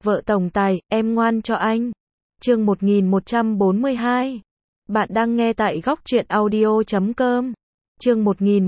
Vợ tổng tài, em ngoan cho anh. Chương 1142. Bạn đang nghe tại góc truyện audio.com. Chương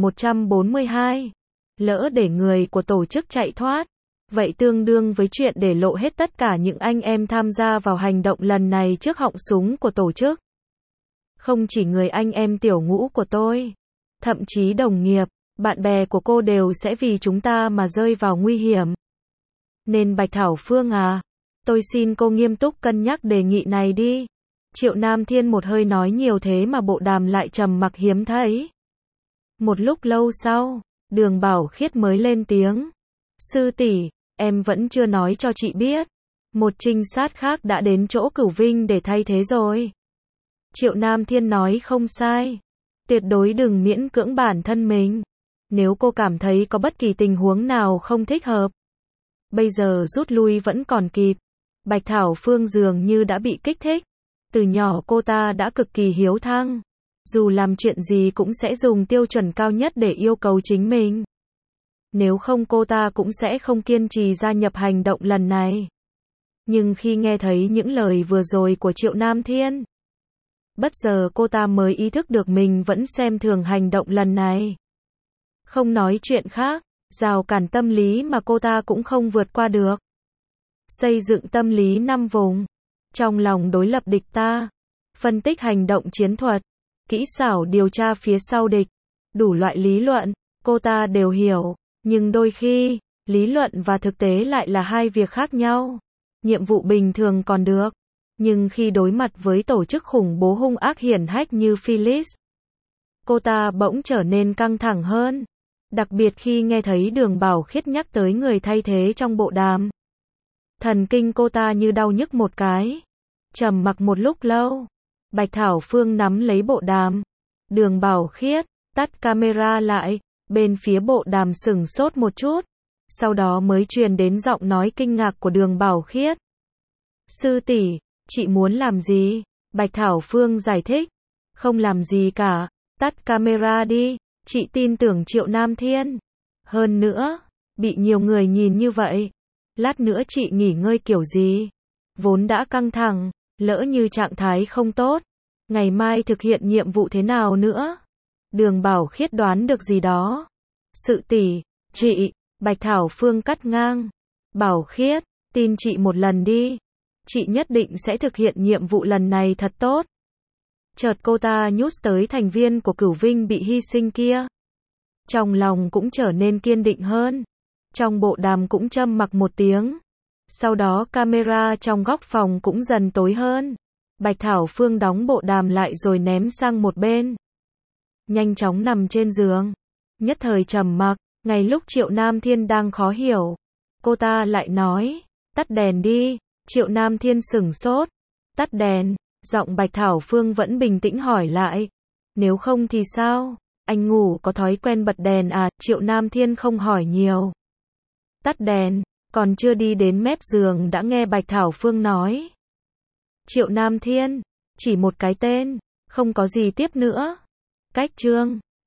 1142. Lỡ để người của tổ chức chạy thoát, vậy tương đương với chuyện để lộ hết tất cả những anh em tham gia vào hành động lần này trước họng súng của tổ chức. Không chỉ người anh em tiểu ngũ của tôi, thậm chí đồng nghiệp, bạn bè của cô đều sẽ vì chúng ta mà rơi vào nguy hiểm. Nên Bạch Thảo Phương à, tôi xin cô nghiêm túc cân nhắc đề nghị này đi. Triệu Nam Thiên một hơi nói nhiều thế mà bộ đàm lại trầm mặc hiếm thấy. Một lúc lâu sau, Đường Bảo Khiết mới lên tiếng. Sư tỷ, em vẫn chưa nói cho chị biết. Một trinh sát khác đã đến chỗ Cửu Vinh để thay thế rồi. Triệu Nam Thiên nói không sai. Tuyệt đối đừng miễn cưỡng bản thân mình. Nếu cô cảm thấy có bất kỳ tình huống nào không thích hợp, bây giờ rút lui vẫn còn kịp. Bạch Thảo Phương dường như đã bị kích thích. Từ nhỏ cô ta đã cực kỳ hiếu thắng. Dù làm chuyện gì cũng sẽ dùng tiêu chuẩn cao nhất để yêu cầu chính mình. Nếu không cô ta cũng sẽ không kiên trì gia nhập hành động lần này. Nhưng khi nghe thấy những lời vừa rồi của Triệu Nam Thiên, bất giờ cô ta mới ý thức được mình vẫn xem thường hành động lần này. Không nói chuyện khác, rào cản tâm lý mà cô ta cũng không vượt qua được. Xây dựng tâm lý 5 vùng. Trong lòng đối lập địch ta. Phân tích hành động chiến thuật. Kỹ xảo điều tra phía sau địch. Đủ loại lý luận, cô ta đều hiểu. Nhưng đôi khi, lý luận và thực tế lại là hai việc khác nhau. Nhiệm vụ bình thường còn được. Nhưng khi đối mặt với tổ chức khủng bố hung ác hiển hách như Phyllis, cô ta bỗng trở nên căng thẳng hơn. Đặc biệt khi nghe thấy Đường Bảo Khiết nhắc tới người thay thế trong bộ đàm. Thần kinh cô ta như đau nhức một cái. Trầm mặc một lúc lâu. Bạch Thảo Phương nắm lấy bộ đàm. Đường Bảo Khiết, tắt camera lại. Bên phía bộ đàm sửng sốt một chút. Sau đó mới truyền đến giọng nói kinh ngạc của Đường Bảo Khiết. Sư tỷ, chị muốn làm gì? Bạch Thảo Phương giải thích. Không làm gì cả. Tắt camera đi. Chị tin tưởng Triệu Nam Thiên. Hơn nữa, bị nhiều người nhìn như vậy. Lát nữa chị nghỉ ngơi kiểu gì? Vốn đã căng thẳng, lỡ như trạng thái không tốt. Ngày mai thực hiện nhiệm vụ thế nào nữa? Đường Bảo Khiết đoán được gì đó. Sự tỷ, chị, Bạch Thảo Phương cắt ngang. Bảo Khiết, tin chị một lần đi. Chị nhất định sẽ thực hiện nhiệm vụ lần này thật tốt. Chợt cô ta nhút tới thành viên của Cửu Vinh bị hy sinh kia. Trong lòng cũng trở nên kiên định hơn. Trong bộ đàm cũng trầm mặc một tiếng. Sau đó camera trong góc phòng cũng dần tối hơn. Bạch Thảo Phương đóng bộ đàm lại rồi ném sang một bên. Nhanh chóng nằm trên giường. Nhất thời trầm mặc. Ngay lúc Triệu Nam Thiên đang khó hiểu, cô ta lại nói, tắt đèn đi. Triệu Nam Thiên sửng sốt. Tắt đèn. Giọng Bạch Thảo Phương vẫn bình tĩnh hỏi lại. Nếu không thì sao? Anh ngủ có thói quen bật đèn à? Triệu Nam Thiên không hỏi nhiều. Tắt đèn. Còn chưa đi đến mép giường đã nghe Bạch Thảo Phương nói. Triệu Nam Thiên. Chỉ một cái tên. Không có gì tiếp nữa. Cách chương.